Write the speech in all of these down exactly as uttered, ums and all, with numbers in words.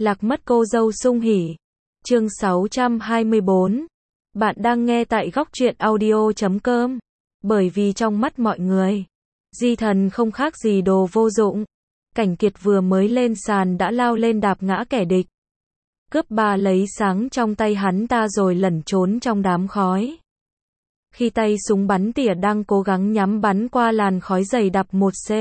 Lạc mất cô dâu sung hỉ. Chương sáu trăm hai mươi bốn. Bạn đang nghe tại góc truyện audio chấm com. Bởi vì trong mắt mọi người, Di Thần không khác gì đồ vô dụng. Cảnh Kiệt vừa mới lên sàn đã lao lên đạp ngã kẻ địch. Cướp ba lấy sáng trong tay hắn ta rồi lẩn trốn trong đám khói. Khi tay súng bắn tỉa đang cố gắng nhắm bắn qua làn khói dày đặc một C,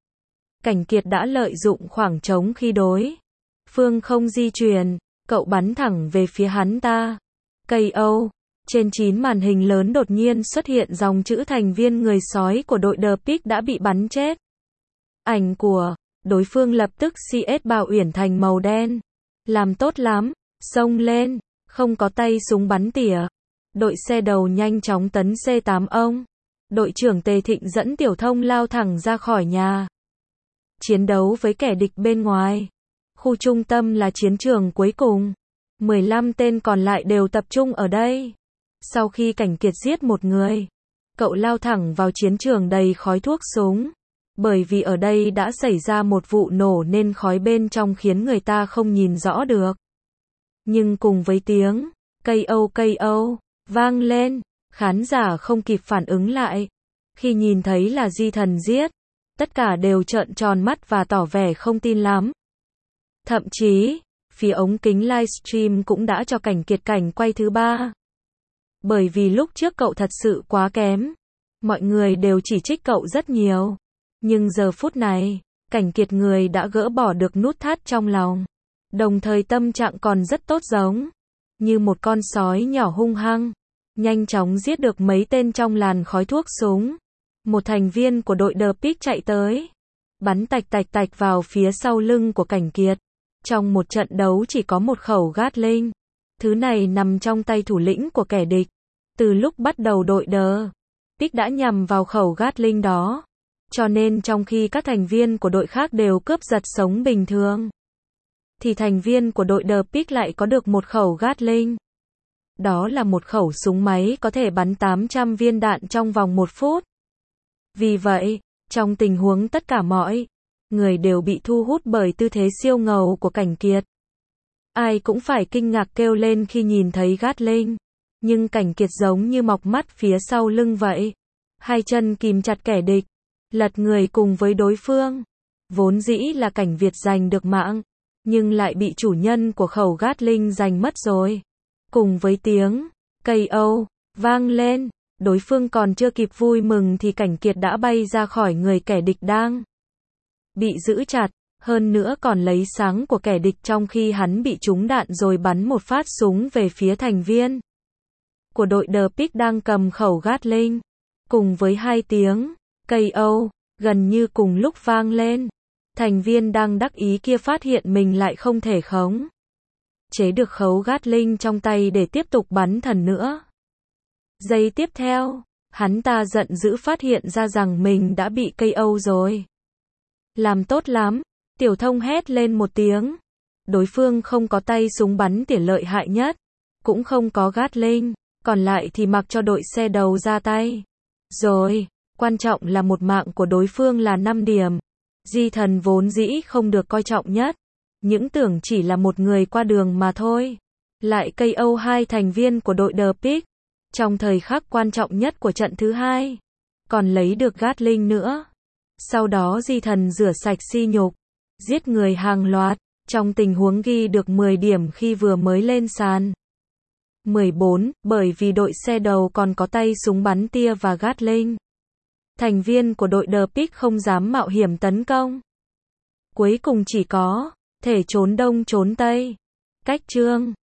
Cảnh Kiệt đã lợi dụng khoảng trống khi đối phương không di chuyển, cậu bắn thẳng về phía hắn ta. ca o. Trên chín màn hình lớn đột nhiên xuất hiện dòng chữ thành viên người sói của đội The Pig đã bị bắn chết. Ảnh của đối phương lập tức xê ét Bào Uyển thành màu đen. Làm tốt lắm, xông lên, không có tay súng bắn tỉa. Đội xe đầu nhanh chóng tấn C tám ông. Đội trưởng Tề Thịnh dẫn Tiểu Thông lao thẳng ra khỏi nhà. Chiến đấu với kẻ địch bên ngoài. Khu trung tâm là chiến trường cuối cùng. mười lăm tên còn lại đều tập trung ở đây. Sau khi Cảnh Kiệt giết một người, cậu lao thẳng vào chiến trường đầy khói thuốc súng. Bởi vì ở đây đã xảy ra một vụ nổ nên khói bên trong khiến người ta không nhìn rõ được. Nhưng cùng với tiếng ca o ca o vang lên, khán giả không kịp phản ứng lại. Khi nhìn thấy là Di Thần giết, tất cả đều trợn tròn mắt và tỏ vẻ không tin lắm. Thậm chí, phía ống kính livestream cũng đã cho Cảnh Kiệt cảnh quay thứ ba. Bởi vì lúc trước cậu thật sự quá kém. Mọi người đều chỉ trích cậu rất nhiều. Nhưng giờ phút này, Cảnh Kiệt người đã gỡ bỏ được nút thắt trong lòng. Đồng thời tâm trạng còn rất tốt, giống như một con sói nhỏ hung hăng, nhanh chóng giết được mấy tên trong làn khói thuốc súng. Một thành viên của đội The Pig chạy tới, bắn tạch tạch tạch vào phía sau lưng của Cảnh Kiệt. Trong một trận đấu chỉ có một khẩu Gatling. Thứ này nằm trong tay thủ lĩnh của kẻ địch. Từ lúc bắt đầu đội The Pig đã nhằm vào khẩu Gatling đó. Cho nên trong khi các thành viên của đội khác đều cướp giật sống bình thường, thì thành viên của đội The Pig lại có được một khẩu Gatling. Đó là một khẩu súng máy có thể bắn tám trăm viên đạn trong vòng một phút. Vì vậy, trong tình huống tất cả mọi người đều bị thu hút bởi tư thế siêu ngầu của Cảnh Kiệt, ai cũng phải kinh ngạc kêu lên khi nhìn thấy Gatling. Nhưng Cảnh Kiệt giống như mọc mắt phía sau lưng vậy. Hai chân kìm chặt kẻ địch, lật người cùng với đối phương. Vốn dĩ là Cảnh Việt giành được mạng, nhưng lại bị chủ nhân của khẩu Gatling giành mất rồi. Cùng với tiếng ca o vang lên, đối phương còn chưa kịp vui mừng thì Cảnh Kiệt đã bay ra khỏi người kẻ địch đang bị giữ chặt, hơn nữa còn lấy sáng của kẻ địch trong khi hắn bị trúng đạn rồi bắn một phát súng về phía thành viên của đội The Pig đang cầm khẩu Gatling. Cùng với hai tiếng ca o gần như cùng lúc vang lên, thành viên đang đắc ý kia phát hiện mình lại không thể khống chế được khẩu Gatling trong tay để tiếp tục bắn thần nữa. Giây tiếp theo, hắn ta giận dữ phát hiện ra rằng mình đã bị ca o rồi. Làm tốt lắm, Tiểu Thông hét lên một tiếng. Đối phương không có tay súng bắn tỉa lợi hại nhất, cũng không có Gatling, còn lại thì mặc cho đội xe đầu ra tay. Rồi, quan trọng là một mạng của đối phương là năm điểm. Di Thần vốn dĩ không được coi trọng nhất, những tưởng chỉ là một người qua đường mà thôi. Lại ca o hai thành viên của đội The Pig, trong thời khắc quan trọng nhất của trận thứ hai, còn lấy được Gatling nữa. Sau đó Di Thần rửa sạch sỉ nhục, giết người hàng loạt, trong tình huống ghi được mười điểm khi vừa mới lên sàn. mười bốn, bởi vì đội xe đầu còn có tay súng bắn tia và Gatling. Thành viên của đội The Pig không dám mạo hiểm tấn công. Cuối cùng chỉ có thể trốn đông trốn tây. Cách chương